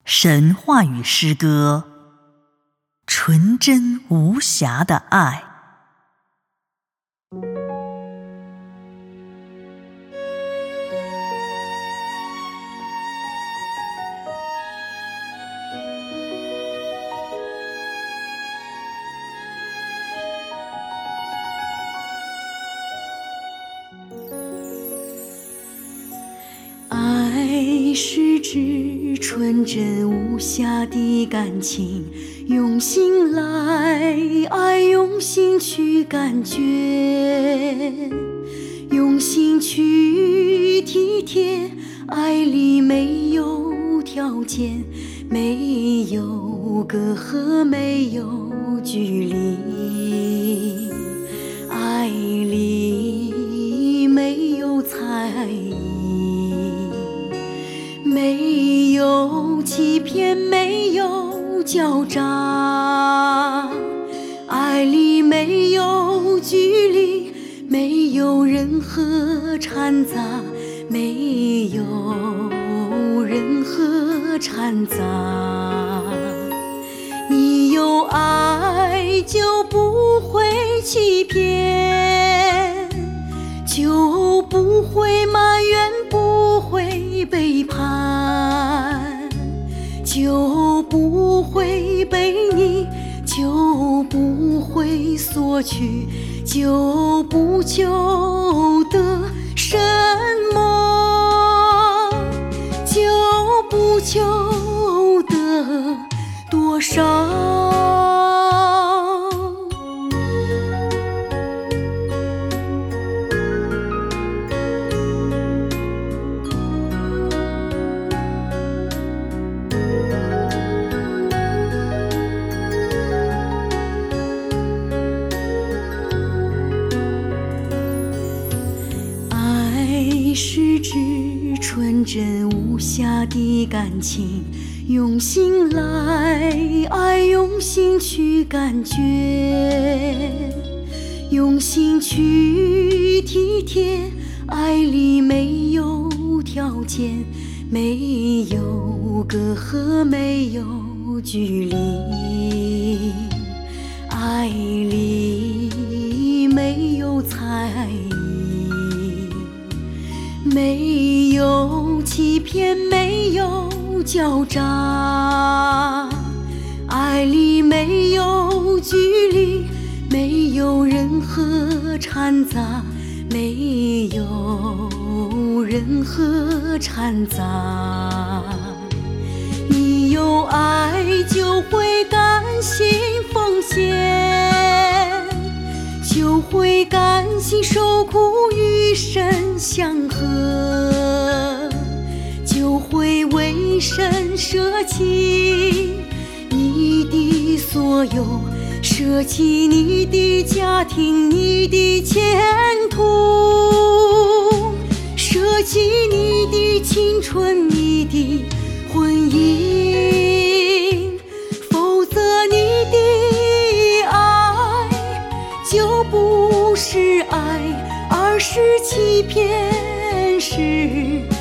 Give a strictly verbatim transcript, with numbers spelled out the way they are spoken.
神话与诗歌，纯真无瑕的爱。 爱是指纯真无瑕的感情，用心来爱，用心去感觉，用心去体贴，爱里没有条件，没有隔阂，没有距离，爱里没有猜疑，没有欺骗，没有狡诈，爱里没有距离，没有任何掺杂，没有任何掺杂。你有爱就不会欺骗，就不会埋怨，不会背叛，就不会背逆，就不会索取，就不求得什么，就不求得多少。爱是指纯真无瑕的感情，用心来爱，用心去感觉，用心去体贴，爱里没有条件，没有隔阂，没有距离，爱里没有猜疑，没有欺骗，没有狡诈，爱里没有距离，没有任何掺杂，没有任何掺杂。你有爱就会甘心奉献，就会甘心受苦与神相合，就会为神舍弃你的所有，舍弃你的家庭，你的前途，舍弃你的青春，你的婚姻，否则你的爱就不是爱，而是欺骗，是